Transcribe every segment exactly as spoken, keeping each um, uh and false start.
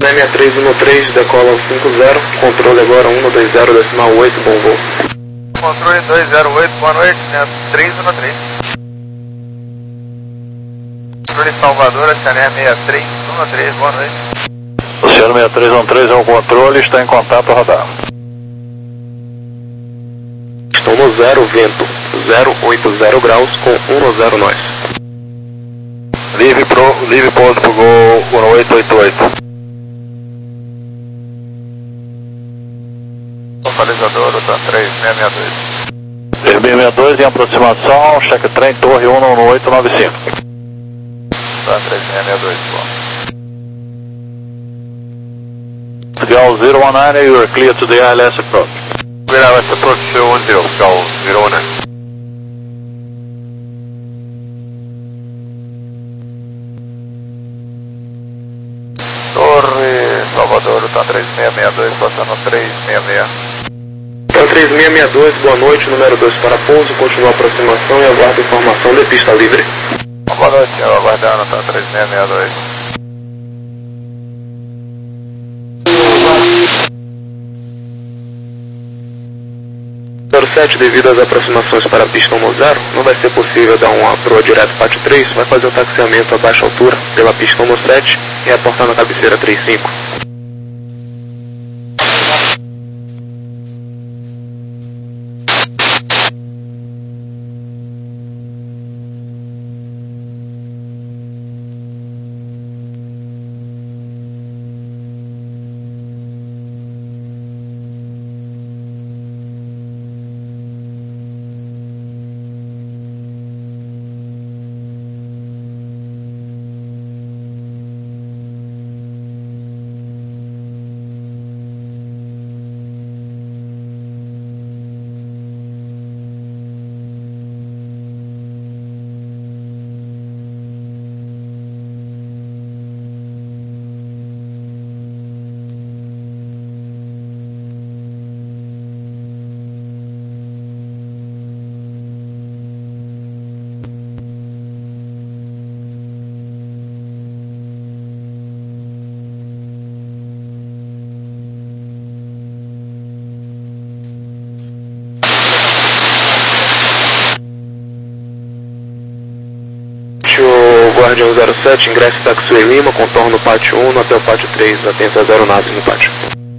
sessenta e três um três, decola cinco zero, controle agora um dois zero, decimal oito, bom voo. Controle dois zero oito, boa noite, três um três. Controle Salvador, Oceania sessenta e três um três, boa noite. Oceano sessenta e três um três é o controle, está em contato, radar. Estou no zero, vento, zero oito zero graus com um zero nós. Livre, pro, livre pouso pro Gol um oito oito oito. Localizador, Otan três seis seis dois. três seis seis dois em aproximação, cheque trem, torre um um oito nove cinco. Otan três seis seis dois, bom. Gal zero one nine, you are clear to the I L S approach. We have a approach one zero, Gal zero one nine. Torre Salvador, Otan três seis seis dois, passando três seis seis. Otan três seis seis dois, boa noite, número dois para pouso, continua a aproximação e aguardo informação de pista livre. Boa noite, eu aguardando, Otan três seis seis dois. zero sete, devido às aproximações para a pista um zero, não vai ser possível dar uma proa direto P A T três, vai fazer o taxiamento a baixa altura pela pista um sete e reportar na cabeceira trinta e cinco. Guardião zero sete, ingresso Taxiway Lima, contorno pátio um até o pátio três, atenta a zero nave no pátio.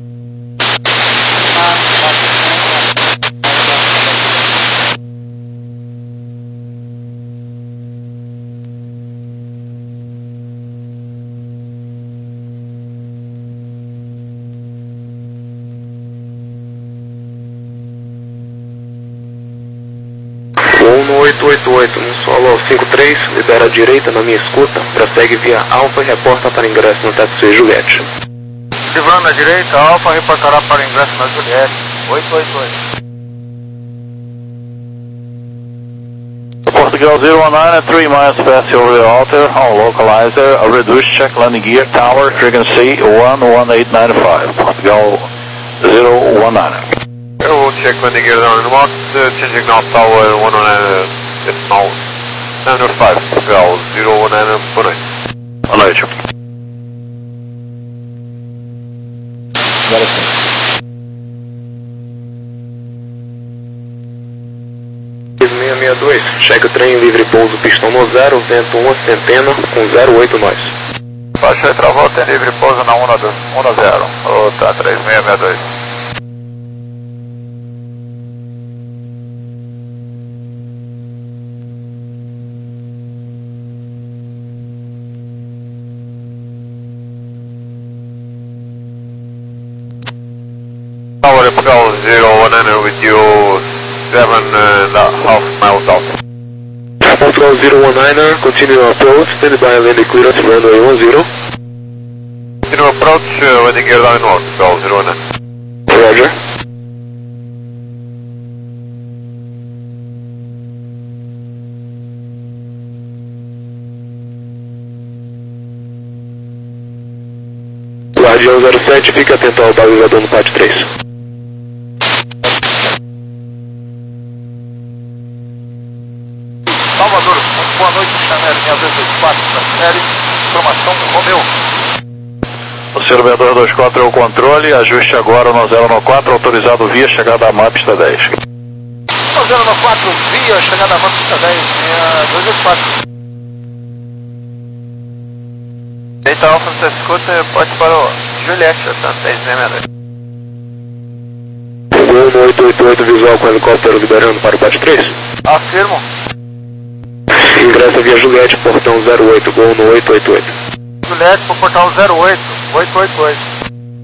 um oito oito oito, no solo cinco três, libera a direita na minha escuta, prossegue via Alfa e reporta para ingresso no Taxiway Juliette. Livrando a direita, Alfa reportará para ingresso na Juliette, oito oito oito. Portugal zero one nine at three miles past over the altar, on localizer, a reduced check landing gear, tower, frequency one one eight nine five, Portugal zero one nine. Eu vou check landing gear down in Watt, changing now tower one one nine, decimal nine five, Portugal zero one nine, boa noite. Boa noite. Agora sim. seis seis seis dois, cheque o trem livre pouso pistão no zero, vento uma centena com zero oito nós. Baixa e travou, tem livre pouso na um zero, Otan três seis seis dois. Tower Portugal zero one nine with you seven and a half miles out. Portugal zero one nine, continue approach, stand by landing clearance runway one zero. Continue approach, uh, landing gear down in north, Portugal zero one nine. Roger. Guardião zero sete, fica atento ao balizador no pátio três. Salvador, muito boa noite, Chanel, minha vez dos quatro da série, informação do Romeu. Cruzeiro seis dois dois quatro é o controle, ajuste agora no zero nove quatro, autorizado via chegada a mapa pista dez. No zero nove quatro, via chegada a mapa pista dez, dois dois quatro. Delta Alpha no seu escuta, pode para o Juliette, tá dez seis seis dois. Gol no oito oito oito visual com helicóptero liberando para o P A T três. Afirmo. Ingressa via Juliette, portão zero oito, gol no oito oito oito. Juliette para o portão zero oito, oito oito oito.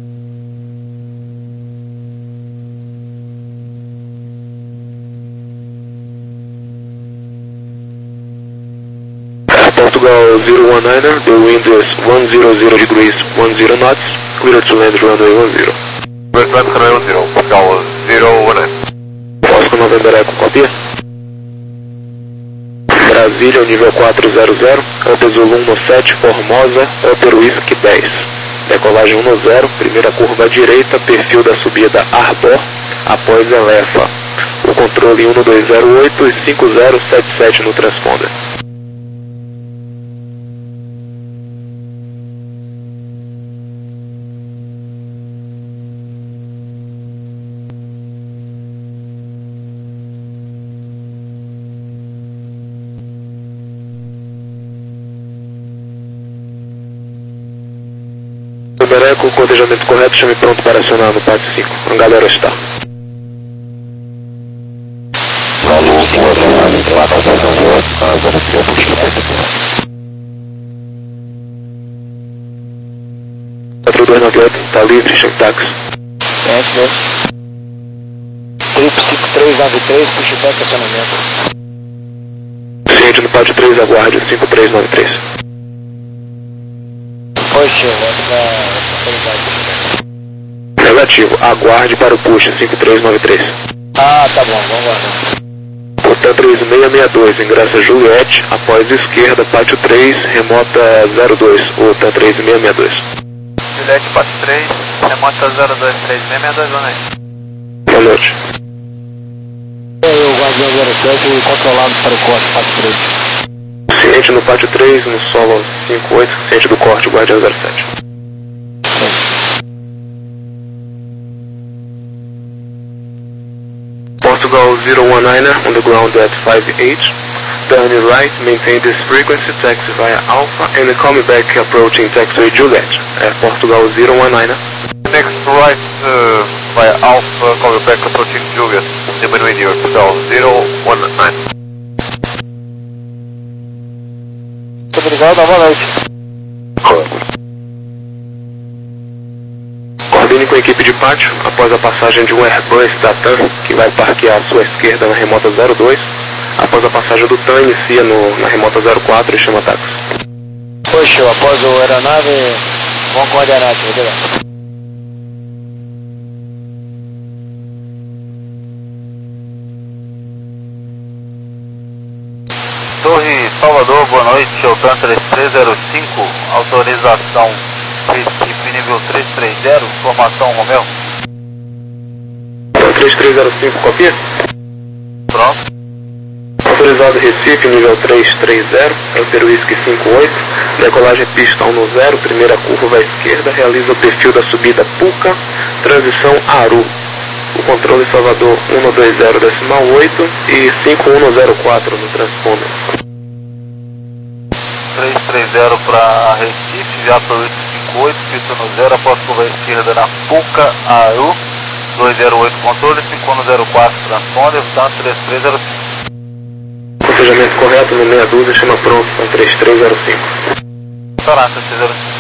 Portugal zero one niner, the wind is one hundred degrees ten knots, clear to land runway one zero. Clear to land runway one zero, Portugal zero one nine. Oscar November Echo, copia. Brasília, nível quatro zero zero, Hotel Zulu um sete, Formosa, Hotel Whisky dez. Decolagem um zero, primeira curva à direita, perfil da subida Arbor, após Elefa. O controle um dois zero oito e cinco zero sete sete no transponder. Bereco, codejamento correto, chame pronto para acionar no P A T cinco. A galera está. quatro dois nove oito, está livre, chame táxi. Ciente dele. Trip cinco três nove três, pushback acionamento. Ciente no P A T três, aguarde cinco três nove três. Poxa, volta pra autoridade. Negativo, aguarde para o push cinco três nove três. Ah, tá bom, vamos lá. Portão três seis seis dois, ingressa Juliette, após esquerda, pátio três, remota zero dois, Portão três seis seis dois. Juliette P A T três, remota zero dois três seis seis dois, né? Boa noite. Eu, Guardião zero sete, controlado para o corte, P A T três. Ciente no pátio três, no solo cinco oito, ciente do corte, Guardião zero sete. Portugal zero one niner, on the ground at five eight. Turn right, maintain this frequency, taxi via Alpha, and coming back approaching taxiway Juliet. Uh, Portugal zero one niner. Next right, uh, via Alpha, coming back approaching Juliet. Newman Radio, Portugal zero one nine. Muito obrigado, boa noite. Coordene com a equipe de pátio, após a passagem de um Airbus da TAM, que vai parquear à sua esquerda na remota zero dois. Após a passagem do TAM, inicia no, na remota zero quatro e chama táxi. Poxa, após o aeronave, vamos coordenar aqui, beleza? Torre Salvador, boa noite, Altan três três zero cinco, autorização Recife nível três três zero, formação Romeu. três três zero cinco, copia? Pronto. Autorizado Recife, nível três três zero, Hotel Whisky cinco oito, decolagem pista um zero, primeira curva à esquerda, realiza o perfil da subida Puca, transição Aru. O controle Salvador um dois zero decimal oito e cinco um zero quatro no transponder. três três zero para Recife, Jato oito cinco oito, pista no zero, após curva à esquerda na Puca, Aru, dois zero oito controle, cinco um zero quatro transponder, portanto três três zero cinco. Cotejamento correto no meia dúzia, chama pronto, com três três zero cinco. Restaurante três três zero cinco.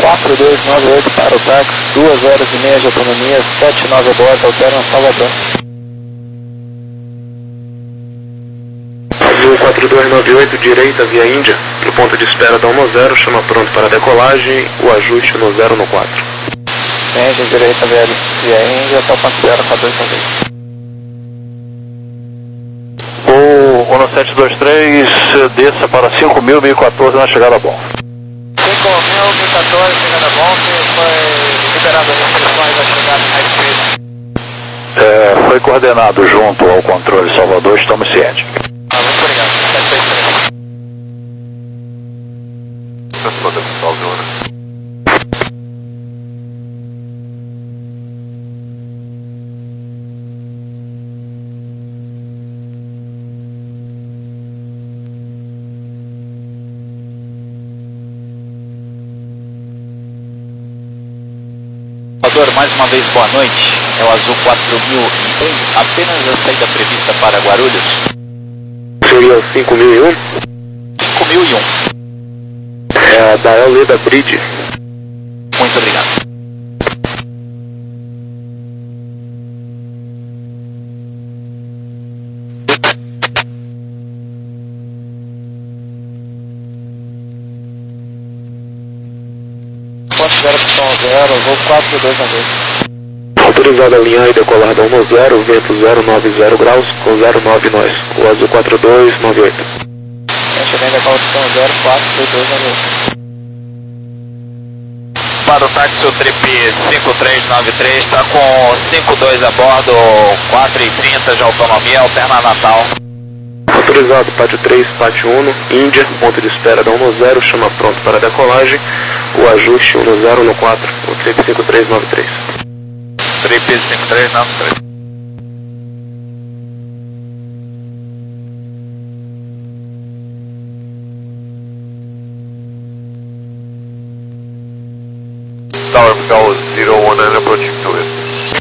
quatro dois nove oito para o táxi, duas horas e meia de autonomia, sete nove a bordo, alteram Salvador. Azul quatro dois nove oito, direita via Índia, no ponto de espera da um zero, chama pronto para decolagem, o ajuste no zero no quatro. Índia, direita via, via Índia, até o ponto zero quatro dois nove oito. O um sete dois três, desça para cinco mil, mil e quatorze na chegada a bom. cinco mil, mil e quatorze, chegada a bom, foi liberado as restrições da chegada em high speed. É, foi coordenado junto ao controle Salvador, estamos cientes. Ah, muito obrigado. sete seis três. Transponder pessoal, Zona. Salvador, mais uma vez boa noite, é o Azul quatro mil e um, apenas a saída prevista para Guarulhos. Seria o cinco mil e um? cinco mil e um. É a da L da Bridge. Muito obrigado. Ponto zero para zero, Azul quatro dois nove oito. Autorizado a alinhar e decolar da um zero, vento zero nove zero graus, com zero nove nós, o Azul quatro dois nove oito. Gente, vem decolação zero quatro dois nove oito. Para o táxi, o trip cinco três nove três está com cinco dois a bordo, quatro e trinta de autonomia, alterna Natal. Autorizado, pátio três, pátio um, Índia, ponto de espera da um zero, chama pronto para decolagem, o ajuste um zero no quatro, o trip cinco três nove três. Trip cinco três nove três. Tower Miguel zero one nine approaching to it.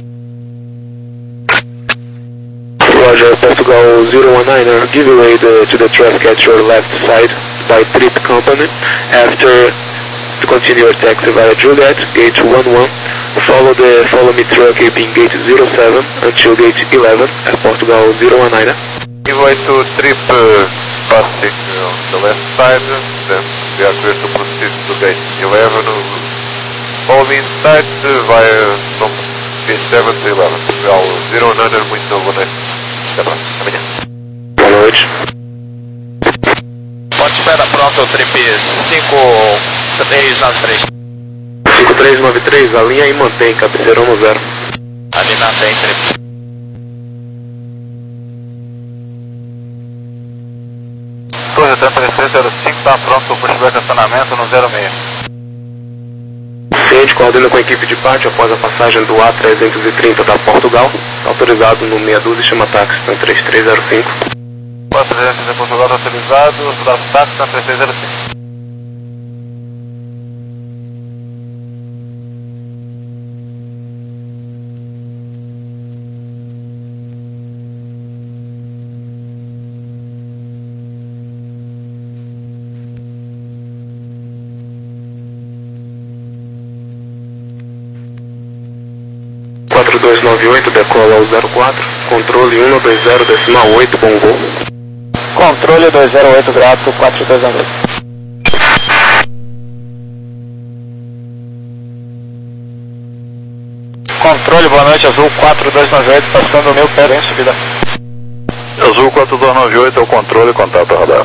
Roger, Portugal zero one niner, give away the, to the traffic at your left side by Trip Company. After, to continue your taxi via Juliet, gate one one. Follow the follow me truck being gate zero seven until gate eleven at Portugal zero one niner. Give way to Trip uh, passing on the left side, then we are clear to proceed to gate eleven. Follow me inside uh, via from gate seven to eleven. Portugal zero niner, muito boa noite. Até lá, amanhã. Boa noite. Ponto de espera pronto, trip cinco três nove três. cinco três nove três, alinha e mantém, cabeceira um zero. Ali mantém, trip. Torre três três zero cinco, está pronto para o pushback acionamento no zero seis. Ciente, coordena com a equipe de pátio após a passagem do A trezentos e trinta da Portugal. Autorizado no meia dúzia, chama táxi na três três zero cinco. O A trezentos de Portugal está autorizado, o táxi na três três zero cinco. quatro dois nove oito, decola ao zero quatro, controle um dois zero decimal oito, bom voo. Controle dois zero oito, grato, quatro dois nove oito. Controle, boa noite, Azul quatro dois nove oito, passando o meu pé em subida. Azul quatro dois nove oito é o controle, contato radar.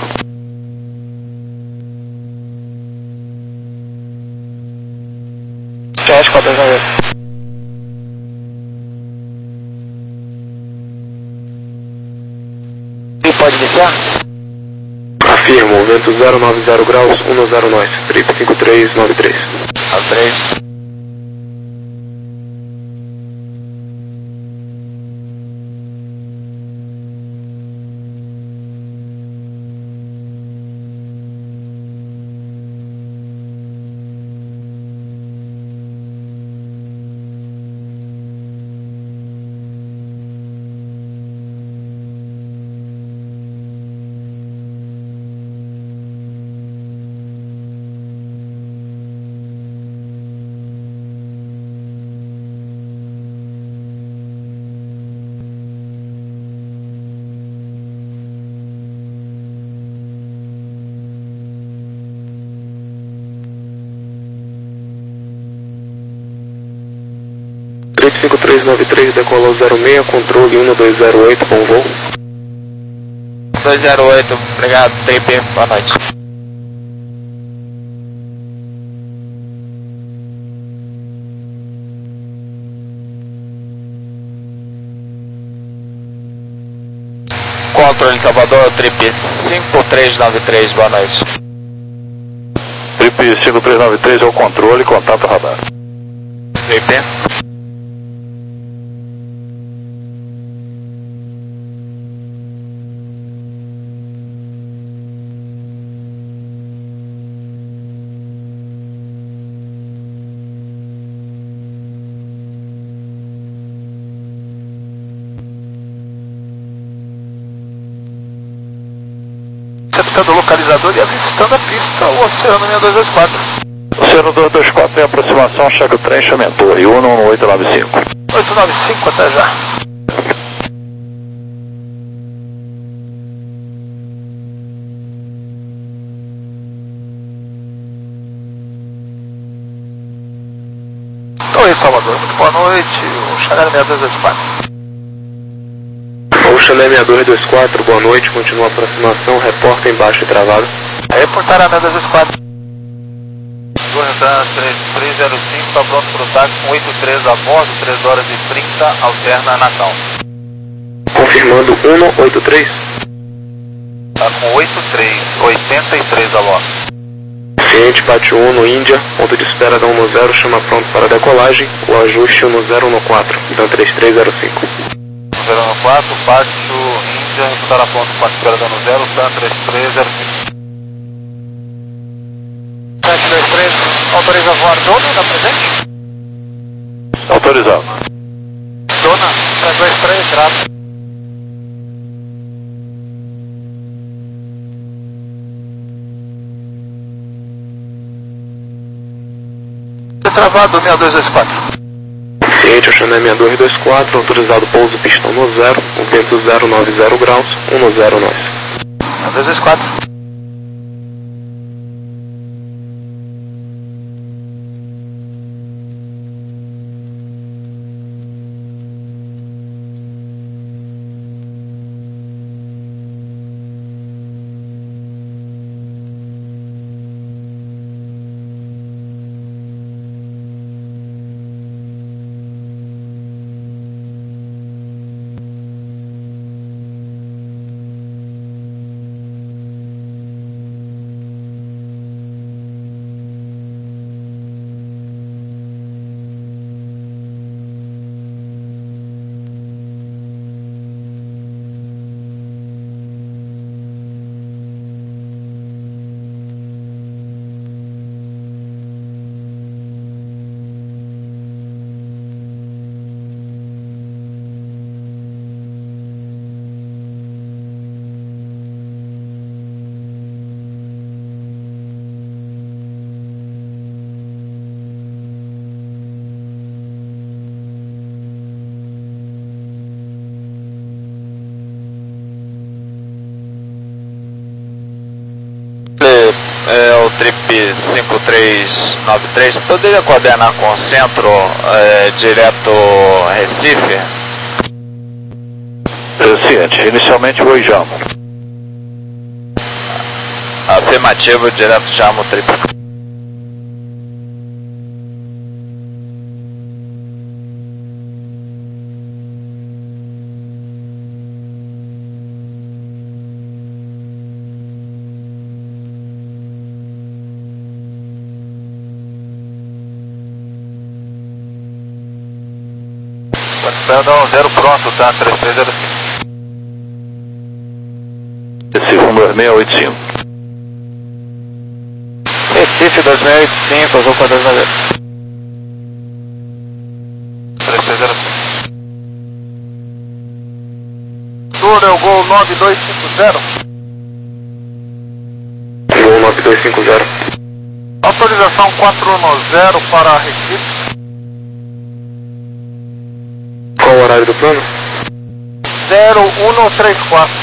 Chat quatro dois nove oito. E pode iniciar? Afirmo, vento zero nove zero graus, um zero nós, trip cinco três nove três. A três. oito cinco três nove três, decolou zero seis, controle um dois zero oito, bom voo. dois zero oito, obrigado, Trip, boa noite. Controle Salvador, Trip cinco três nove três, boa noite. Trip cinco três nove três é o controle, contato radar. Trip. Acertando o localizador e avistando a pista, o Oceano seis dois dois quatro. Oceano dois dois quatro em aproximação, chega o trem, chame a torre, um um oito nove cinco. oito nove cinco, até já. Oi, Salvador, muito boa noite, o Chanel seis dois dois quatro. O Chanel seis dois dois quatro, boa noite, continua a aproximação, reporta embaixo e travado. Reportar a seis dois dois quatro. Torre três três zero cinco, está pronto para o táxi com oito três a bordo, três horas e trinta, alterna Natal. Confirmando um oito três. Está com oito três, oitenta e três a bordo. Ciente, Pátio um no Índia, ponto de espera da um zero, chama pronto para decolagem, o ajuste um zero um quatro, então três três zero cinco. zero um quatro, Pátio Índia, estará pronto para a espera da um zero, plan três três zero cinco. sete dois três, autoriza voar Dona, na presente? Autorizado. Dona, sete dois três, grato. Travado seis dois dois quatro. Ciente, o Chanel seis dois dois quatro, autorizado pouso pistão no zero, o vento zero nove zero graus, um no zero nós. seis dois dois quatro. É o Trip cinco três nove três, poderia coordenar com o centro é, direto Recife? Ciente, inicialmente o Ijamo. Afirmativo, direto Jamo Trip. Perdão, zero pronto, tá? três três zero cinco. Recife um dois seis oito cinco. Recife dois seis oito cinco, azul quatro dois zero. três três zero cinco. Túnel Gol nove dois cinco zero. Gol nove dois cinco zero. Autorização quatro um zero para Recife. Qual o horário do plano? zero um três quatro.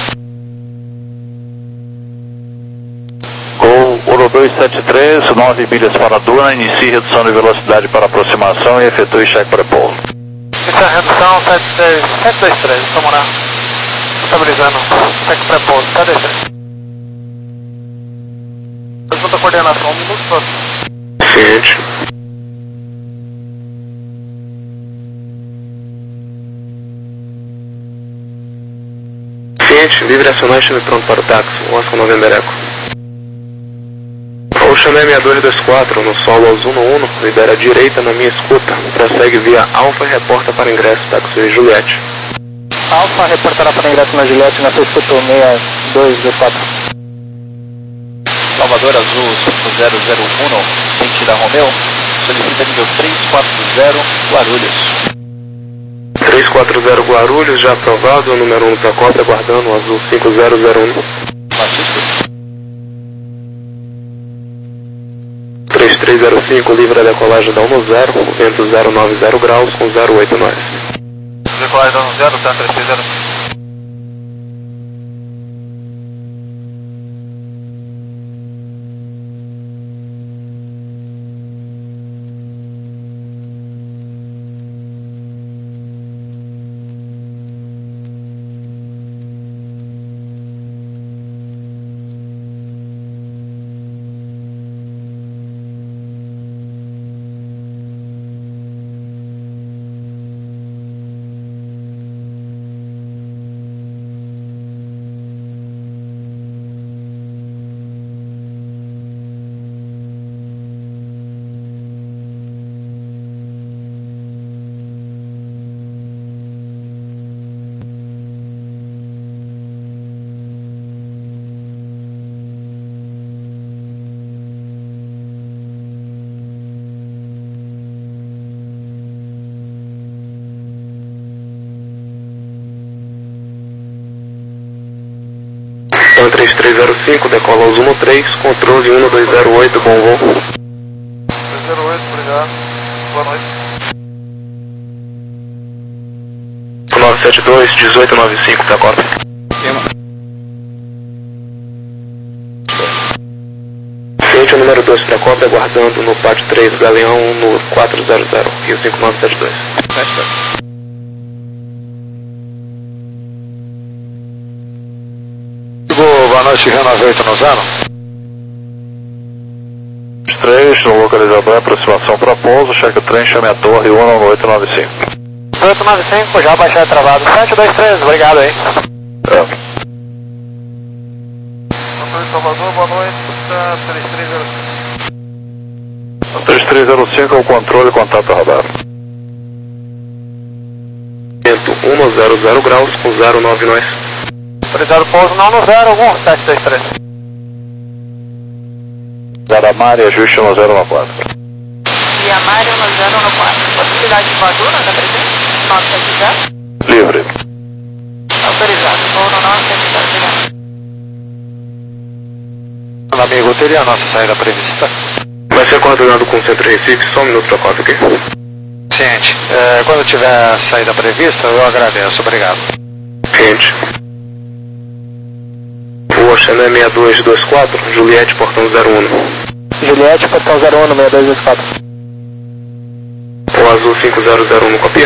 Gol um dois sete três, nove milhas para a Duna, inicie redução de velocidade para aproximação e efetue cheque pré-pouso. Essa redução sete dois três, estamos lá. Estabilizando. Sec pré-pouso, sete dois três. Pergunta a coordenação, um minuto só. Ciente. Ciente, livre acionar, estime pronto para o táxi. Oscar November Eco. Ocean sessenta e dois vinte e quatro, no solo azul no um, libera a direita na minha escuta. Prossegue via Alfa e reporta para ingresso, táxi Juliette. Alfa reportará para ingresso na Juliette na sua escuta sessenta e dois vinte e quatro. Salvador Azul cinco zero zero um, sentido Romeu, solicita nível três quatro zero, Guarulhos. três quatro zero Guarulhos, já aprovado, número um para cópia, aguardando o azul cinco zero zero um. Francisco. três três zero cinco, livre a decolagem da um zero, vento zero nove zero graus com zero oito nove. Decolagem da um zero, tá três três zero cinco. Então três três zero cinco, decola ao Zumo três, controle um dois zero oito, bom voo. dois zero oito, obrigado. Boa noite. nove sete dois, dezoito nove cinco, para cópia. Ciente o número dois para cópia, aguardando no pátio três, Galeão no quatro zero zero, Rio cinco nove sete dois. Boa noite, Rio noventa e oito no zero. três, no localizador, aproximação para pouso, cheque o trem, chame a torre, um oito nove cinco. oito nove cinco, já baixar travado. sete dois três, obrigado aí. É. Doutor de Salvador, boa noite. Tá três três zero cinco. três três zero cinco é o controle, contato radar. Vento um zero zero graus com zero nove nove. Autorizado pouso não no zero, algum, sete dois três. Zaramari, ajuste no zero no quatro. Yamário no zero no quatro. Possibilidade de voadora, tá presente? nove sete zero. Livre. Autorizado. Voo no nove sete zero, obrigado. Amigo, teria a nossa saída prevista? Vai ser coordenado com o Centro Recife, só um minuto para cópia aqui. Ciente. É, quando tiver a saída prevista, eu agradeço, obrigado. Ciente. O Ocean sessenta e dois vinte e quatro, Juliette, portão zero um. Juliette, portão zero um, sessenta e dois vinte e quatro. O azul cinco zero zero um, copia.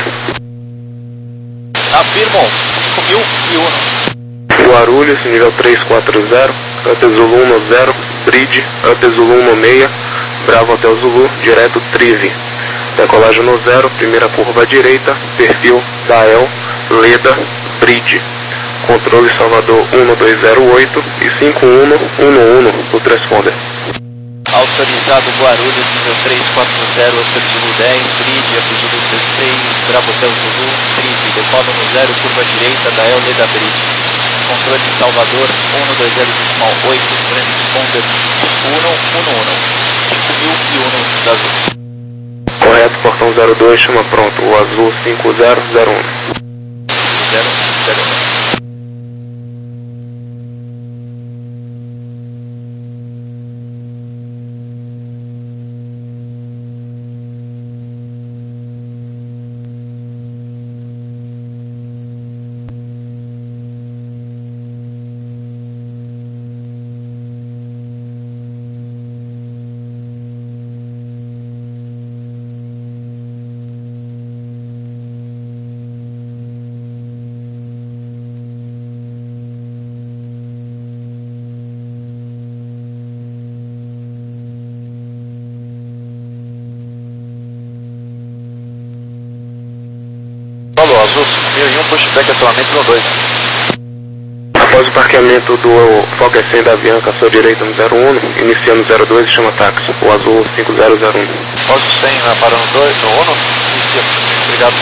Afirmo, cinco mil e um. Guarulhos, nível três quatro zero, Hotel Zulu no zero, Bridge, Hotel Zulu no seis, Bravo Hotel Zulu, direto Trive. Decolagem no zero, primeira curva à direita, perfil, Dael, Leda, Bridge. Controle Salvador um dois zero oito e cinco um um um do transponder. Autorizado Guarulhos, nível três quatro zero, Hotel Zulu dez, Bridge, Hotel Zulu dezesseis, Bravo Hotel Zulu, Trive, decola no zero, curva direita, Dael Leda Bridge. Controle Salvador um dois zero oito, transponder um um um, cinco mil e um da Azul. Correto, portão zero dois, chama pronto, o azul cinco zero zero um. zero zero um. mil e um, pushback acionamento no dois. Após o parqueamento do Fokker cem da Avianca à sua direita no zero um, iniciando zero dois e chama táxi, o azul cinco zero zero um. Após o cem na parada no dois, no um, inicia. Obrigado.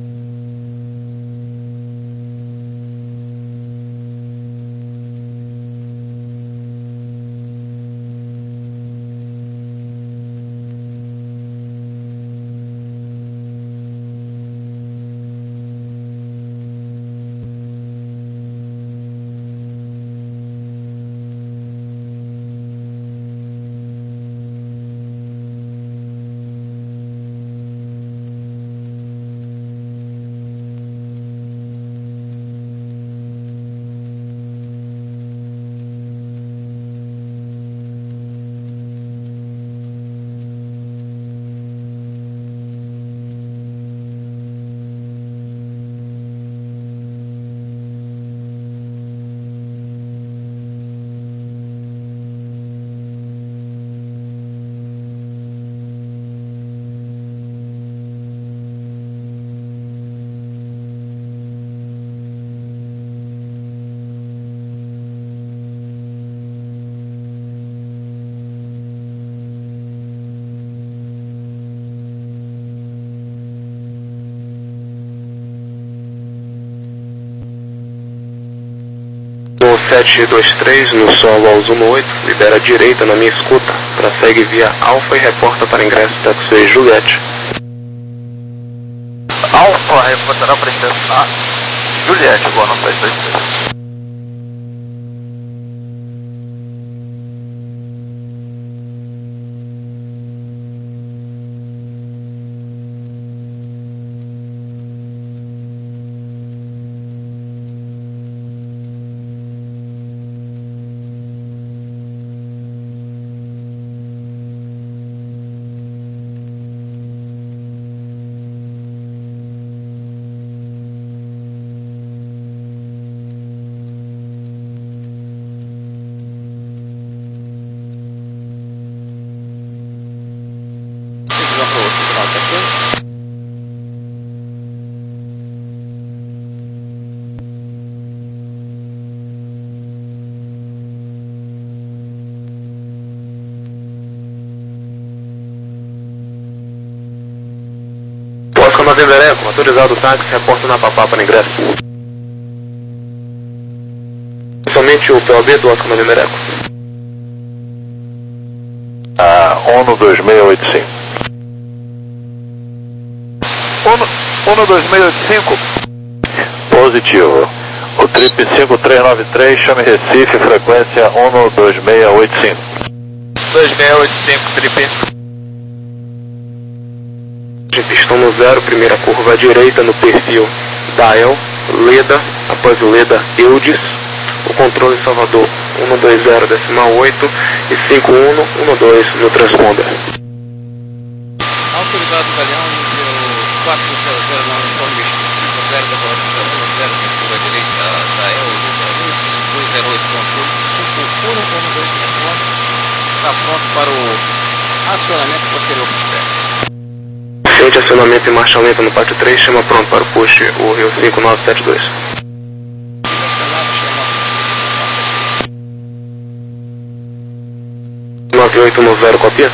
sete dois três, no solo ao Zumo oito, libera a direita na minha escuta, prossegue via Alfa e reporta para ingresso taxi Juliette. Alfa, reportará para ingresso na Juliette, agora no sete dois três. Eco, autorizado o táxi, reporta na Papá para ingresso. Somente o P O B do Oscar November Eco. Ah, ONU dois seis oito cinco. ONU, ONU dois seis oito cinco. Positivo. O trip cinco três nove três, chame Recife, frequência ONU dois seis oito cinco. dois seis oito cinco, trip. Pistão no zero, primeira curva à direita no perfil Dial, Leda, após o Leda, Eudes, o controle Salvador um dois zero decimal oito e cinco um um dois no transponder. Autorizado Galeão, nível quatro zero zero nove, informe cinco zero da colocação um zero, curva à direita da E L, dois zero oito controle, cinco um um dois transponder, está pronto para o acionamento posterior pushback. Sente acionamento em marcha lenta no pátio três, chama pronto para o push, o Rio cinco nove sete dois. nove oito um zero, copia?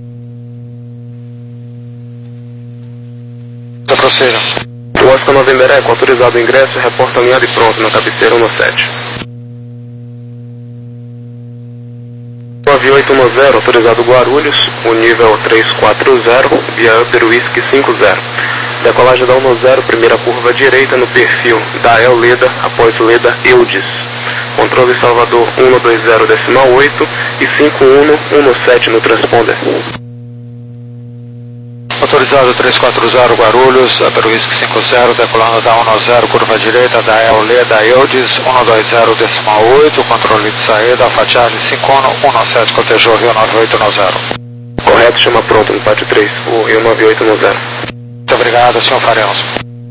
Prossiga. O Oscar November Eco, autorizado o ingresso, reporta alinhado e pronto na cabeceira um sete. nove oito um zero, autorizado Guarulhos, o nível três quatro zero, via Upper Whisky cinco zero. Decolagem da um zero, primeira curva à direita no perfil da El Leda, após Leda Eudes. Controle Salvador um dois zero decimal oito e cinco um um sete no transponder. Autorizado três quatro zero Guarulhos, Upper Whisky cinco zero, decolando da um zero, curva direita da El Leda Eudes, um dois zero decimal oito, controle de saída, Alfa Charlie cinco um um sete, cotejou Rio nove oito um zero. Correto, chama pronto no pátio três, o Rio nove oito um zero. Muito obrigado, senhor faremos.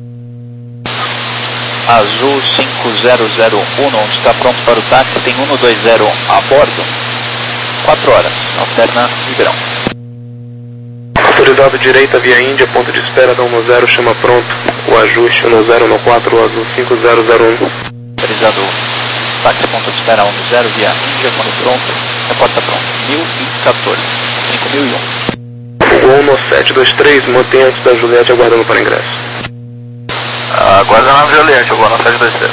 Azul cinco zero zero um, está pronto para o táxi, tem um dois zero a bordo. quatro horas, alterna Ribeirão. Autorizado direita via Índia, ponto de espera da um zero, chama pronto. O ajuste um zero um quatro, o azul cinco zero zero um. Autorizado táxi, ponto de espera um zero via Índia, quando pronto, reporta pronto. mil e quatorze, cinco mil e um. Gol no sete dois três, mantém antes da Juliette aguardando para ingresso. Aguarda na Juliette, eu vou no sete dois três.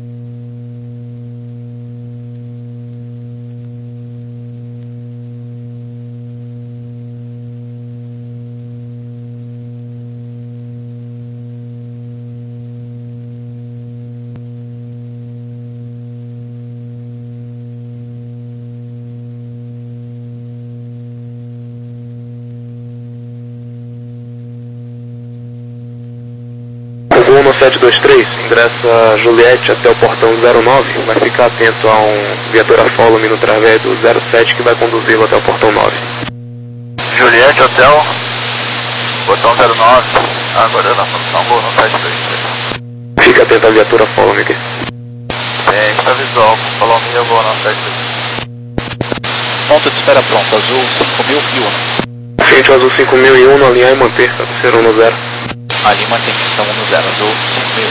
Gol no sete dois três, ingressa Juliette até o portão zero nove, vai ficar atento a um viatura Follow Me no través do zero sete que vai conduzi-lo até o portão nove. Juliette, hotel, portão zero nove, aguardando a função, gol no sete dois três. Fica atento à viatura Follow Me aqui. Tem, está visual, falou minha, gol no sete dois três. Ponto de espera pronto, azul cinco mil e um. Frente ao azul cinco mil e um, alinhar e manter, cabeceira um zero. Ali mantém pistão um zero, azul cinco mil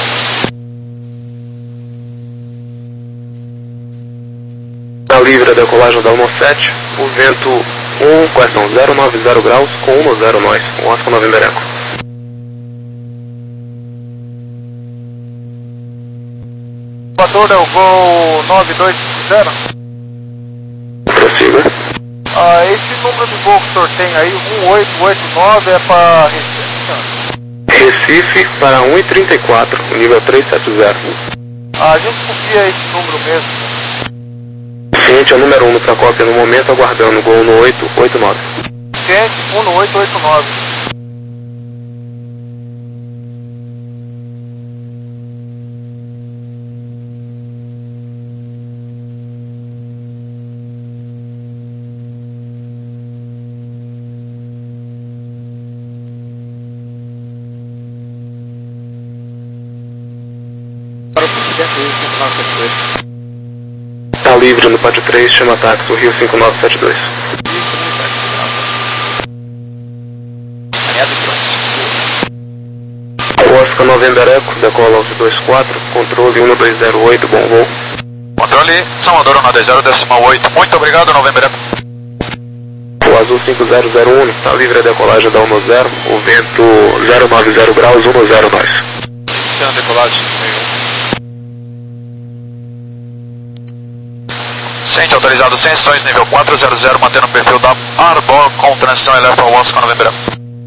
e um. Está livre a decolagem da um sete, o vento um, quais são zero nove zero graus, com um zero nós, o Oscar November Eco. Equador é o Gol nove dois cinco zero. Prossiga. Ah, esse número de gol que o senhor tem aí, um oito oito nove, é para Recife, senhor? Recife para um e trinta e quatro, nível trezentos e setenta. Ah, a gente confia esse número mesmo. Ciente é o número um para cópia no momento, aguardando gol no oito oito nove. Ciente, um no oito oito nove. Está livre no pátio três, chama táxi, o Rio cinco nove sete dois. Oscar November Eco, decola aos dois quatro, controle um dois zero oito, bom voo. Controle, Salvador um dois zero decimal oito, muito obrigado, November Eco. O azul cinco zero zero um, está livre a decolagem da um zero, o vento zero nove zero graus, um zero nós. Iniciando a decolagem Ciente autorizado sem sessões, nível quatro zero zero, mantendo o perfil da Arbor com transição eleva ao Oscar November Eco.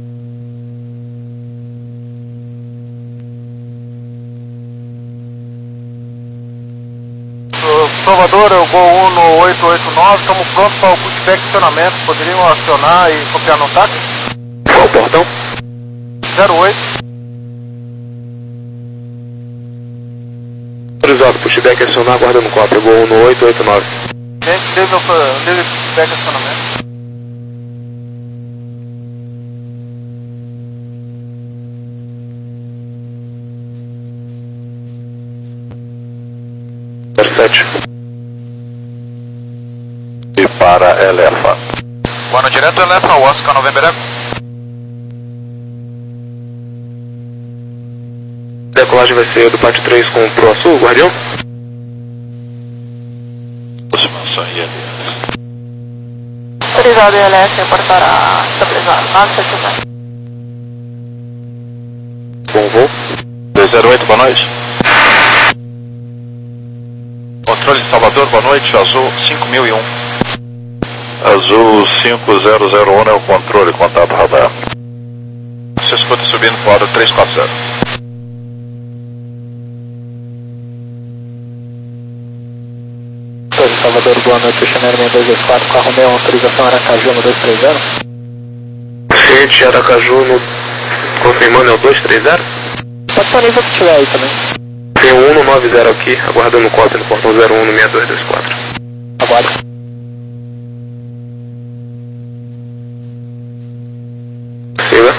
Salvador, eu Gol um no oito oito nove, estamos prontos para o pushback de acionamento, poderiam acionar e copiar no táxi? Qual o portão? zero oito. Autorizado, pushback acionar, aguardando cópia, gol um no oito oito nove. Gente, teve o pushback de acionamento. zero sete. E para Elefa. Voando direto, Elefa, Oscar November Eco. Decolagem vai ser do pátio três com o Pro Sul, Guardião. Autorizado I L S, reportará estabilizado, nove sete sete. Bom voo. dois zero oito, boa noite. Controle de Salvador, boa noite, azul cinco mil e um. Azul cinco zero zero um é o controle, contato radar. Você escuta subindo para o três quatro zero. Salvador, boa noite, Chanel seis dois dois quatro, carro Romeo, autorização Aracaju no dois três zero. Ciente Aracaju no... confirmando é o dois três zero. Pode atualizar o que tiver aí também. Tem um no nove zero aqui, aguardando cópia no portão zero um no seis dois dois quatro. Aguardo. Siga.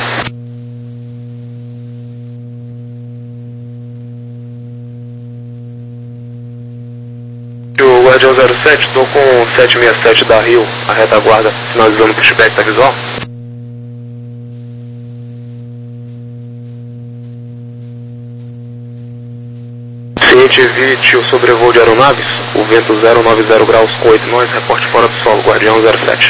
O Guardião zero sete, estou com sete seis sete da Rio, a retaguarda, finalizando o pushback, tá visual? Comandante, evite o sobrevoo de aeronaves. O vento zero nove zero graus com oito nós, reporte fora do solo, Guardião zero sete.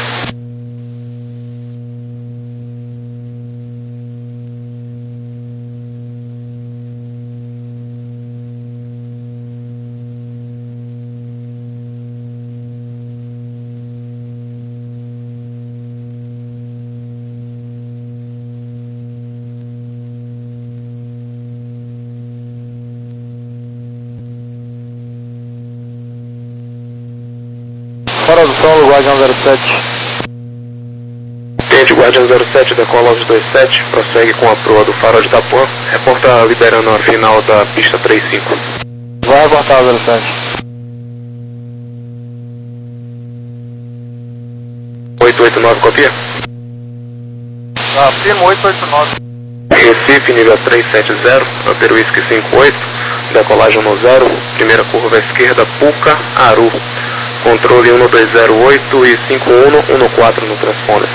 Fora do solo, Guardião zero sete. Tente, Guardião zero sete, decola aos dois sete, prossegue com a proa do farol de Itapuã, reporta liberando a final da pista trinta e cinco. Vai reportar zero sete. oito oito nove, copia? Afirmo oito oito nove. Recife, nível três sete zero, Antero Whisky cinco oito, decolagem no zero, primeira curva à esquerda, Puca, Aru. Controle um dois zero oito e cinco um um quatro no transponder.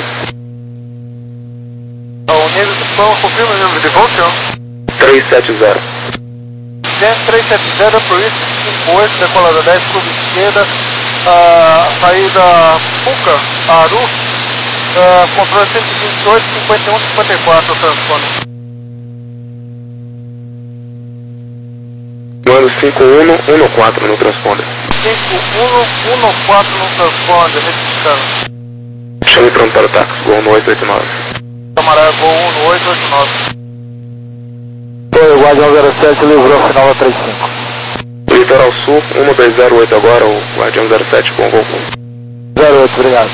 O nível de som, confirma o nível de voo, senhor? três sete zero. três sete zero, por isso, cinco oito, decolada dez, curva esquerda, uh, saída Puca, Aru, uh, controle cento e vinte e oito, cinquenta e um, cinquenta e quatro, transponder. Mando cinco um um quatro no transponder. cinco um um quatro no transponder, retificando. Chame pronto para o táxi, Gol no oito oito nove. Camarada, Gol um no oito oito nove. Foi, Guardião zero sete livrou a final da trinta e cinco. Litoral Sul, um dois zero oito agora, o Guardião zero sete, bom Gol. zero oito, obrigado.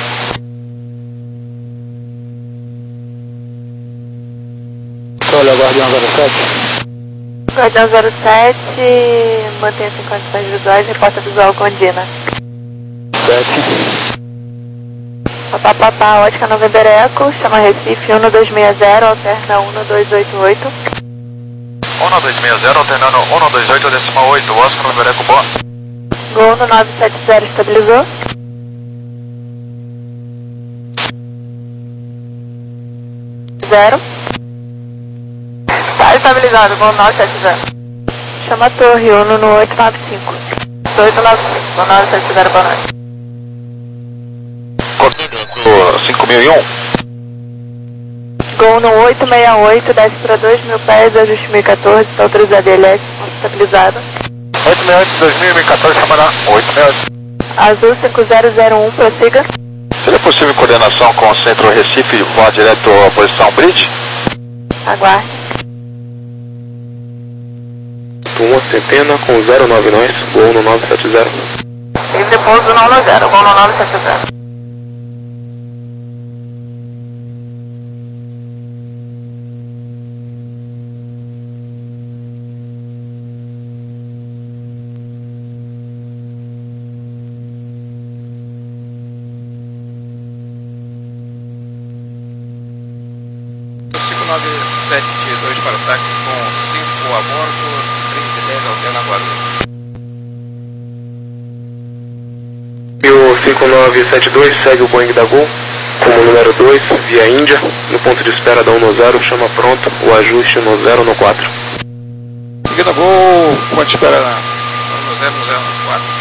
Olha, Guardião zero sete. Guardião zero sete, mantenha-se em condições visuais, reporta visual com Dina. sete. Papapá, Ótica November Eco, chama Recife um dois seis zero, alterna um dois oito oito. um dois seis zero, alternando um dois oito, decimal oito, Oscar November Eco, boa. Gol no nove sete zero, estabilizou. Zero. Tá estabilizado, Gol nove sete zero. Chama a torre, Uno no oito nove cinco. oito nove cinco, Gol nove sete zero, boa noite. cinco mil e um. Gol no oito seis oito, desce para dois mil pés, ajuste mil e quatorze, está autorizado I L S, estabilizado. oito seis oito, dois mil e quatorze, chamará oito seis oito. Azul cinco zero zero um, prossiga. Seria possível coordenação com o centro Recife, voar direto à posição Bridge? Aguarde. Uma centena com zero nove nós, Gol no nove sete zero. Livre pouso nove zero, Gol no nove sete zero. cinco nove sete dois para o táxi com cinco a bordo, trinta e dez alterna Guarulhos. E o cinco nove sete dois segue o Boeing da Gol, como número dois, via Índia, no ponto de espera da um zero, chama pronto o ajuste no zero no quatro. Seguindo a Gol, ponto de espera na um zero zero quatro.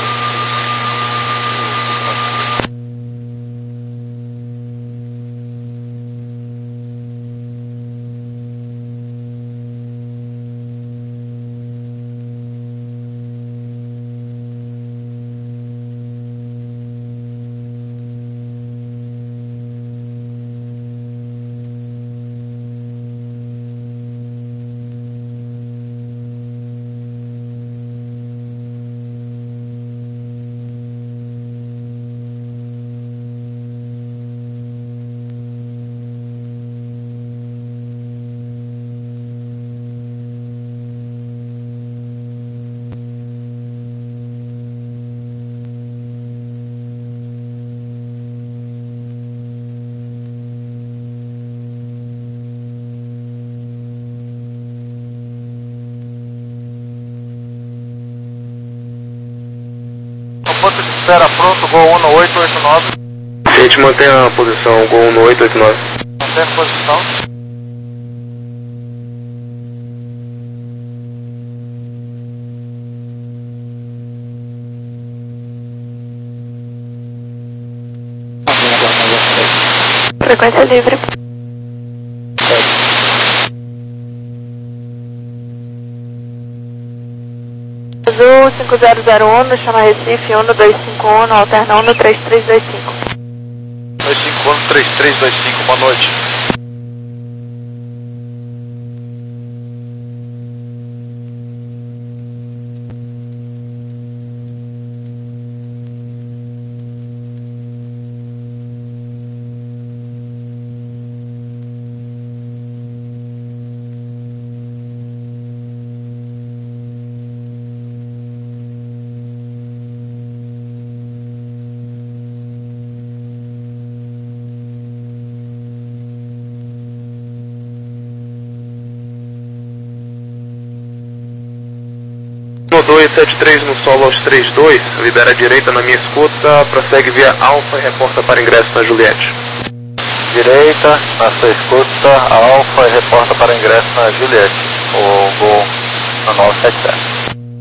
Ponto de espera pronto, Gol um no oito oito nove. A gente mantém a posição, Gol no oito oito nove. Mantém a posição. Frequência livre. Azul cinco zero zero um, chama Recife um dois cinco um, alterna um três três dois cinco. dois cinco um, três três dois cinco, boa noite. dois sete três no solo aos trinta e dois, libera a direita na minha escuta, prossegue via Alfa e reporta para ingresso na Juliette. Direita, na sua escuta, Alfa e reporta para ingresso na Juliette, o Gol no nove sete sete.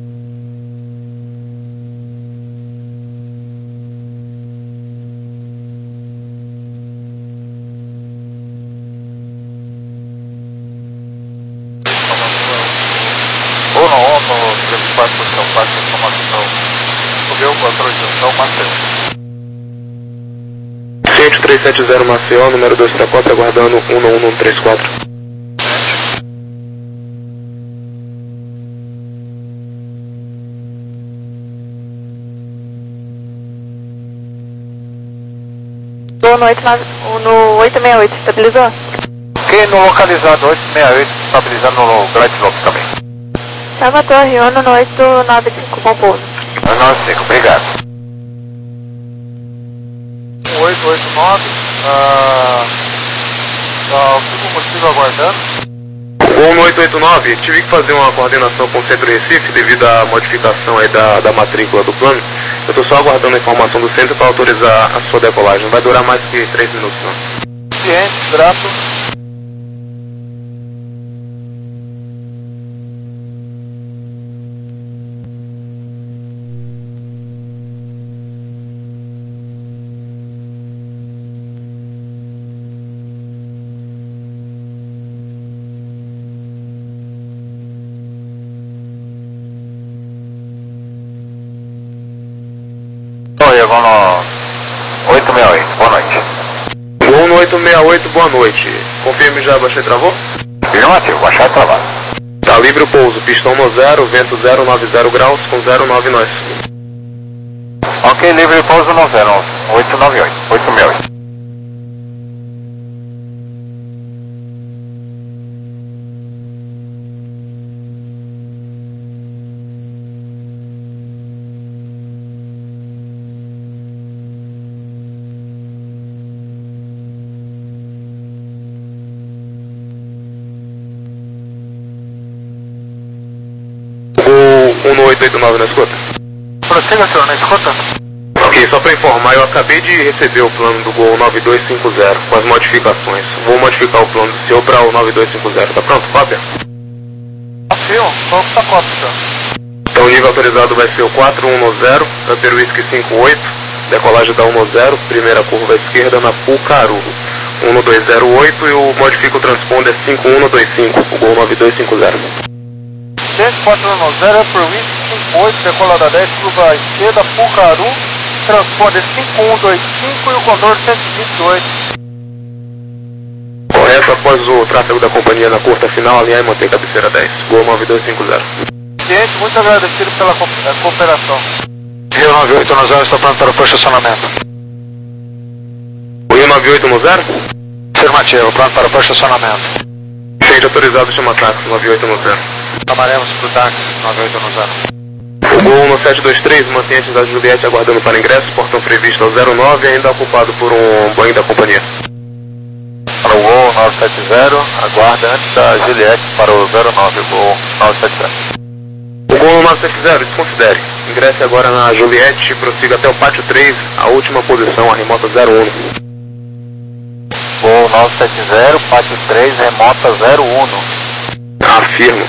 Ou no ONU, três quatro, posição quatro, informação. Subiu, autorização, Maceió. Ciente três sete zero Maceió, número dois para quatro, aguardando um um um três quatro. No oito no oito seis oito, estabilizou? Ok, no localizado oito seis oito, estabilizando no Glide Lock também. Chama a Torre Uno no oito nove cinco, bom pouso. oito nove cinco, obrigado. oito oito nove, ah, ah, o que motivo aguardando? Gol no oito oito nove, tive que fazer uma coordenação com o Centro Recife devido à modificação aí da, da matrícula do plano. Eu estou só aguardando a informação do centro para autorizar a sua decolagem. Não vai durar mais que três minutos, não. Ciente, grato. Oi, vou no oito seis oito, boa noite. Gol no oito seis oito, boa noite. Confirme já, baixei e travou? Afirmativo, baixar e travar. Tá livre o pouso, pistão no zero, vento zero nove zero graus, com zero nove nós. Ok, livre pouso no zero, oito nove oito, oito seis oito. um no oito oito nove na escuta. Prossiga, senhor, na escuta. Ok, só para informar, eu acabei de receber o plano do Gol nove dois cinco zero com as modificações. Vou modificar o plano do seu para o nove dois cinco zero. Tá pronto, cópia? Afirmo, qual que tá cópia, senhor? Então o nível autorizado vai ser o quatro um no zero, Camper Whisky cinco oito, decolagem da um no zero, primeira curva à esquerda na Pucaru. um no dois zero oito e o modifica o transponder cinco um no dois cinco, o Gol nove dois cinco zero. Ciente, quatro um zero, por Whisky cinco oito, decolada dez, curva à esquerda, Pucaru, transponder cinco um dois cinco e o Condor cento e vinte e oito. Correto, após o tráfego da companhia na curta final, alinhar e manter cabeceira dez, Gol nove dois cinco zero. Ciente, muito agradecido pela co cooperação. Rio nove oito no zero está pronto para o posicionamento. O Rio nove oito no zero? Afirmativo, pronto para o posicionamento. Ciente autorizado, chama táxi, nove oito no zero. Chamaremos para o táxi, nove oito no zero. O Gol no sete dois três mantém a entidade Juliette aguardando para ingresso, portão previsto ao zero nove e ainda ocupado por um banho da companhia. Para o Gol nove sete zero, aguarda antes da Juliette para o zero nove, Gol nove sete zero. O Gol no nove sete zero, desconsidere. Ingresse agora na Juliette e prossiga até o pátio três, a última posição, a remota zero um. Gol nove sete zero, pátio três, remota zero um. Afirmo.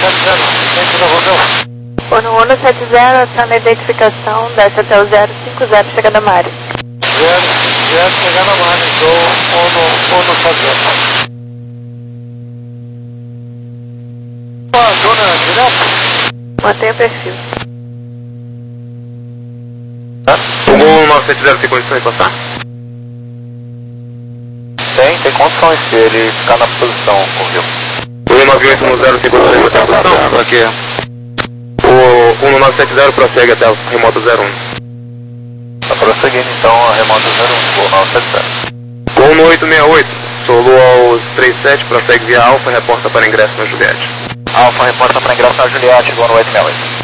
sete zero, dentro da rodão. Ono Ono sete zero, está na identificação, desce até o zero cinco zero, chegada Mari. zero, zero, chegada Mari, do Ono, Ono sete zero. Qual a zona direto? Mantenha o perfil. O Gol nove sete zero tem condição de passar? Tem, tem condições se ele ficar na posição, ouviu? O um nove oito um zero tem condições de passar a posição? Aqui. O um nove sete zero prossegue até o remoto zero um. Tá prosseguindo então a remota zero um, Gol nove sete zero. Gol no oito seis oito, solo ao três sete, prossegue via Alfa e reporta para ingresso na Juliette. Alfa reporta para ingresso na Juliette, Gol no oito seis oito.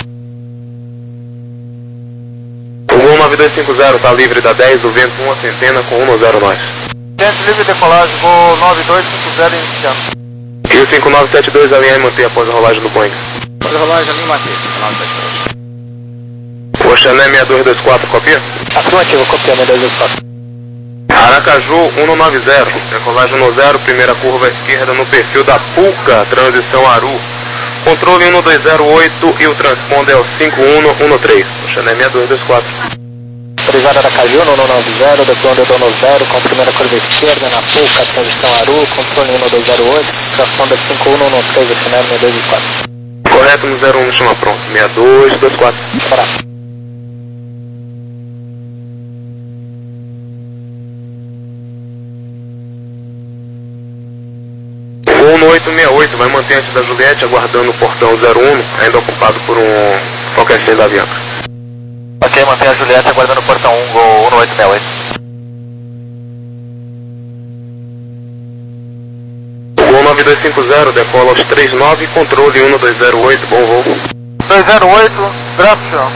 O Gol nove dois cinco zero está livre da dez, do vento uma centena com um zero nós. Centro livre de decolagem, Gol nove dois cinco zero iniciando. E o cinco nove sete dois alinhar e manter após a rolagem do Boeing. Pode rolar já nem manter, nove sete dois. O Chané seis dois dois quatro, copia? Afirmativo, copia, seis dois dois quatro. Aracaju um nove zero, decolagem no zero, primeira curva à esquerda no perfil da Puca, transição Aru. Controle um dois zero oito e o transponder é o cinco um um três. O Chané seis dois dois quatro. Autorizado Aracaju, no nove zero, decolando do no zero, com primeira curva esquerda na Puca, transição Aru, controle um dois zero oito, transponder cinco um um três, o Chanel seis dois dois quatro. Correto no zero um no chama pronto, seis dois dois quatro. Bora. Gol no oito seis oito, vai manter antes da Juliette, aguardando o portão zero um, ainda ocupado por um Fokker seis da Avianca. Ok, mantém a Juliette aguardando o portão um, Gol no oito seis oito. Gol nove dois cinco zero, decola aos três nove, controle um dois zero oito, bom voo. dois zero oito, Grafton.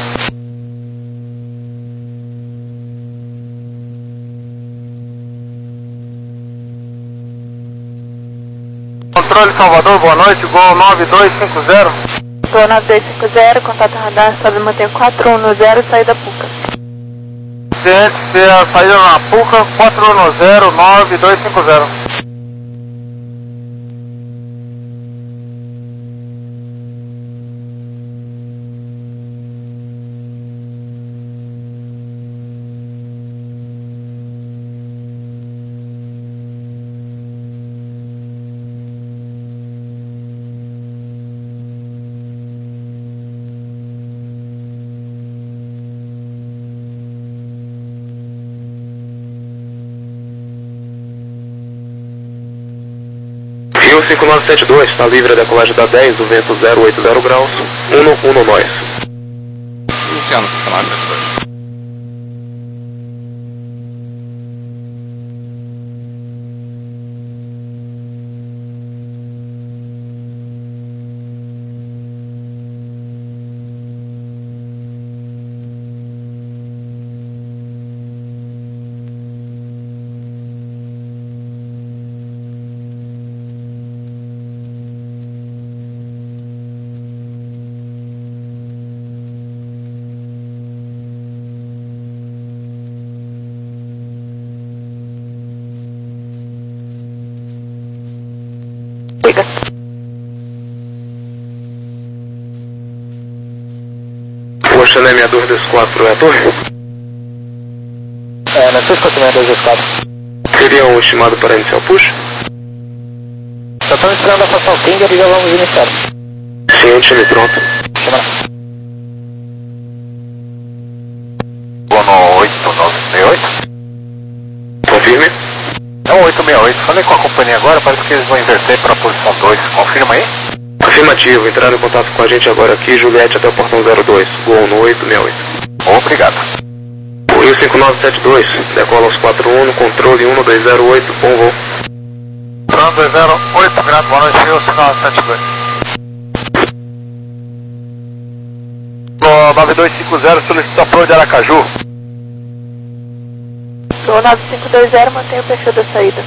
Controle Salvador, boa noite, Gol nove dois cinco zero. Gol nove dois cinco zero, contato radar, sobe mantenha quatro um zero, saída Puca. Ciente, a saída na Puca, quatro um zero, nove dois cinco zero. Rio cinco nove sete dois, está livre a decolagem da dez, do vento zero oito zero graus, um um nós. Luciano, nove sete dois. Liga. O Chané seis dois dois quatro é a torre? É, na sua seis dois dois quatro. Seria um estimado para iniciar o push? Só estamos esperando a fação Finger e já vamos iniciar. Sim, time pronto. Chama lá. Gol no oito nove seis oito. Confirme. É o oito seis oito, falei com a companhia agora, parece que eles vão inverter para a posição dois, confirma aí? Afirmativo, entraram em contato com a gente agora aqui, Juliette até o portão zero dois, Gol no oito seis oito. Obrigado. O Rio cinco nove sete dois, decola aos quatro um, controle um dois zero oito, bom voo. um dois zero oito, grande, boa noite, Rio cinco nove sete dois. nove dois cinco zero, solicita apoio de Aracaju. Gol nove cinco dois zero, mantenha o perfil da saída.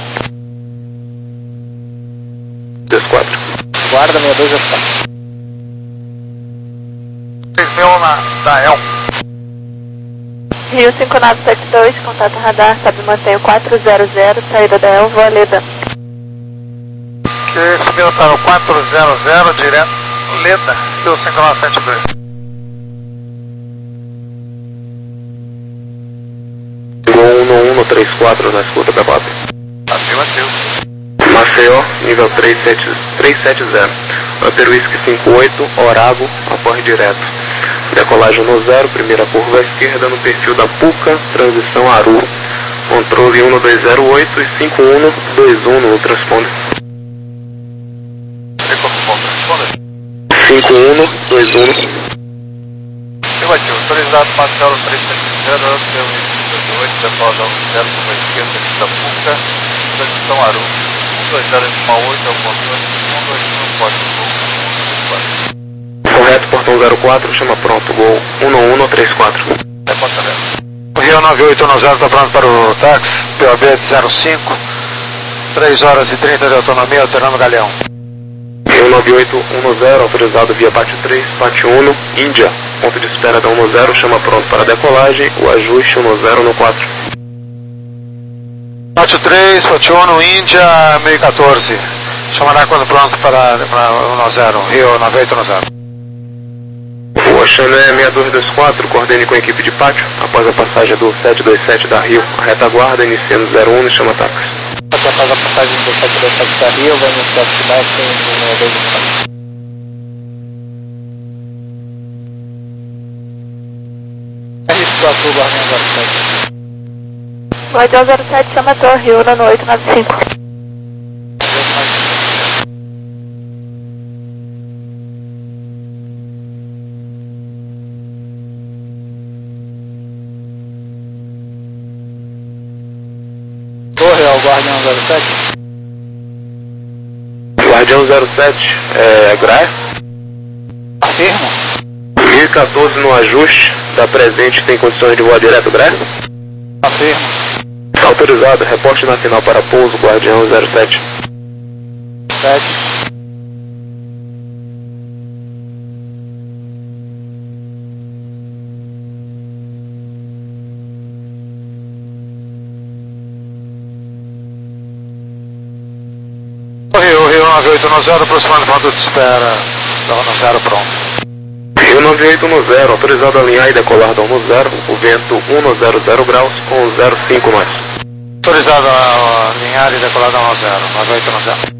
dois quatro. Guarda seis dois dois quatro. seis mil na da El. Rio cinco nove sete dois, contato radar, sobe mantenha o quatro zero zero, saída da Elva, Aleda. Que esse meu tá no quatro zero zero, direto, Leda, Rio cinco nove sete dois. um um três quatro na escuta da B A P. Afirmativo. Maceió, nível três sete zero. Antero Whisky cinco oito, Orago, aporte direto. Decolagem no zero, primeira curva à esquerda no perfil da Puca, transição Aru. Controle um dois zero oito e cinco um dois um no transponder. cinco um dois um. Afirmativo. Autorizado Marcelo três sete zero, Antero Whisky oito, decolagem no zero, curva à esquerda, perfil da Puca, transição Aru. um dois zero oito é o controle, um dois um pode Correto, portão zero quatro, chama pronto, gol um um três quatro. É porta dela. O Rio nove oito um zero está pronto para o táxi, P O B de zero cinco, três horas e trinta de autonomia, alternando Galeão. Rio nove oito um zero, autorizado via Pátio três, Pátio um, Índia. Ponto de espera da um zero, chama pronto para decolagem, o ajuste um zero no quatro. Pátio três, Pátio um, Índia, meio quatorze. Chamará quando pronto para, para um zero, Rio nove oito um zero. O Oxané seis dois dois quatro, coordene com a equipe de pátio, após a passagem do sete dois sete da Rio, a retaguarda, iniciando zero um e chama táxi. Após a passagem do sete dois sete da Rio, vai iniciar o semestre no dois quatro. R quatro, Guardião zero sete. Guardião zero sete, chama Torre um no oito nove cinco. Torre ao Guardião zero sete. Guardião zero sete, é Graia. Afirma. mil e quatorze no ajuste, da presente tem condições de voar direto, Graia? Afirma. Está autorizado, reporte na final para pouso, Guardião zero sete. sete. O Rio, Rio nove oito um zero, aproximando do ponto de espera da um zero pronto. Rio nove oito um zero, autorizado a alinhar e decolar da um zero, o vento um zero zero graus com zero cinco nós. Autorizado a alinhar e decolar da um zero, nove oito um zero.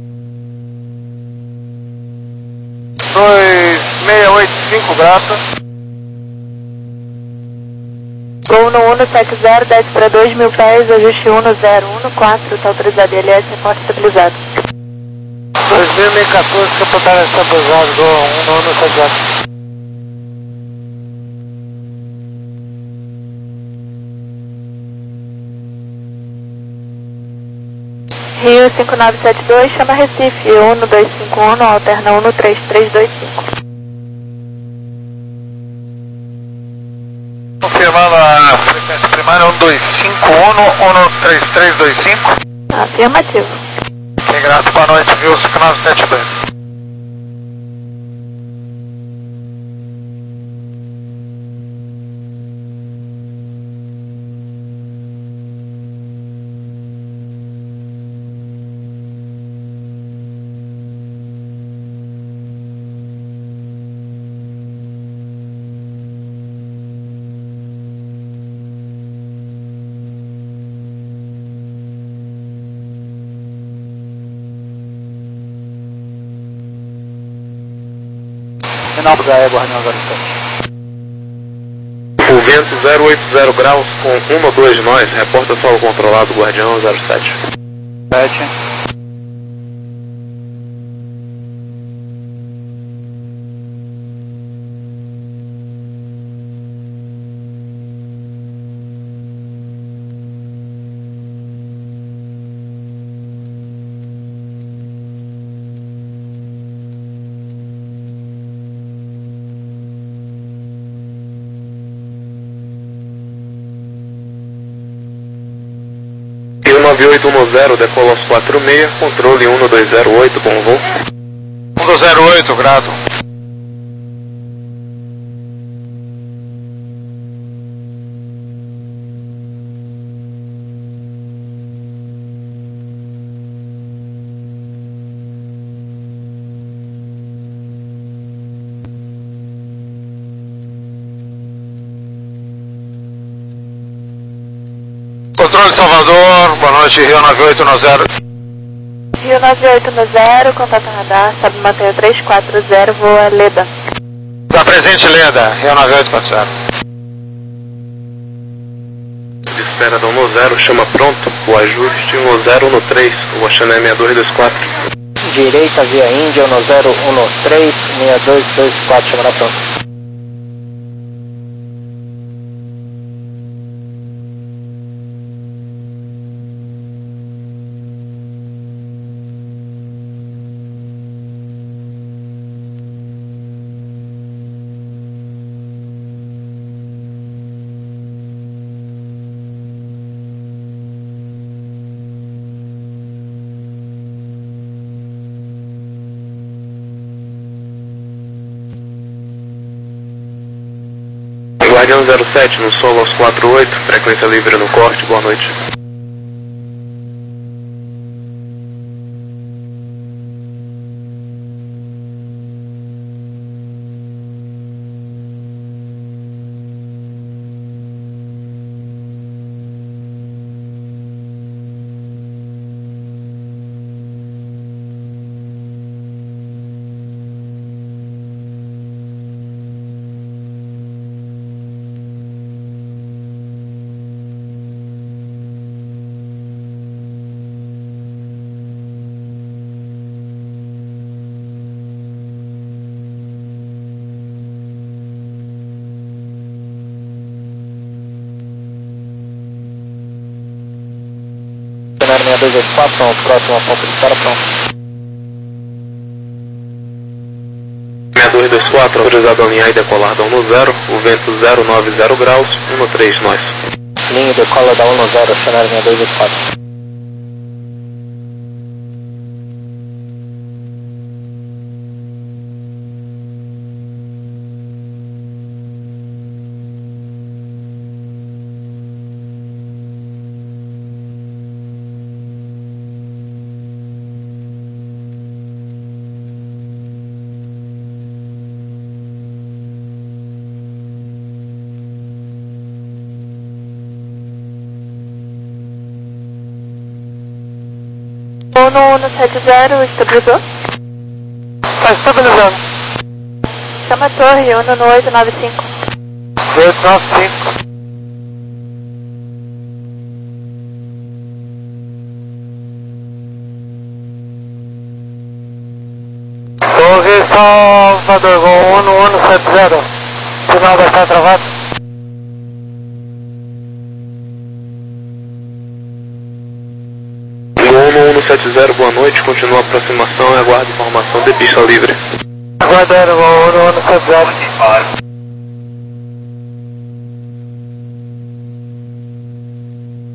dois seis oito cinco, Grata. Gol no um sete zero, desce para dois mil pés, ajuste um zero um no quatro, está autorizado I L S, reporte estabilizado. dois mil e quatorze, capotagem estabilizado, Gol um no um sete zero. Rio cinco nove sete dois, chama Recife, um dois cinco um, alterna um três três dois cinco. Confirmando a frequência primária um dois cinco um, um três três dois cinco. Afirmativo. Ok, grato, boa noite, Rio cinco nove sete dois. Final do Gaia, Guardião zero sete. O vento zero oito zero graus com um dois nós, reporta solo controlado, Guardião zero sete. sete. nove oito um zero, decola aos quatro seis, controle um dois zero oito, bom voo. um dois zero oito, grato. Controle de Salvador, boa noite, Rio nove oito nove zero. Rio nove oito nove zero, contato radar, sobe mantenha três quatro zero, voa Leda. Tá presente, Leda, Rio nove oito quatro zero. De espera da um zero, chama pronto, o ajuste um zero um três, o Oceané seis dois dois quatro. Direita via Índia, um zero um três, seis dois dois quatro, chama pronto. Guardião zero sete, no solo aos quatro oito, frequência livre no corte, boa noite. seis dois oito quatro, pronto, próxima ponta de cara, pronto. seis dois dois quatro, autorizado a alinhar e decolar da um zero, o vento zero nove zero graus, um três, nós. Linha decola da um zero, cenário seis dois oito quatro. um um sete zero, estabilizou? Tá estabilizando. Chama a torre, um um oito nove cinco. oito nove cinco. Torre Salvador, um um um sete zero. Sinal vai estar travado. um um sete zero, boa noite, continua a aproximação e aguarda informação de pista livre. Aguardando, um um sete zero.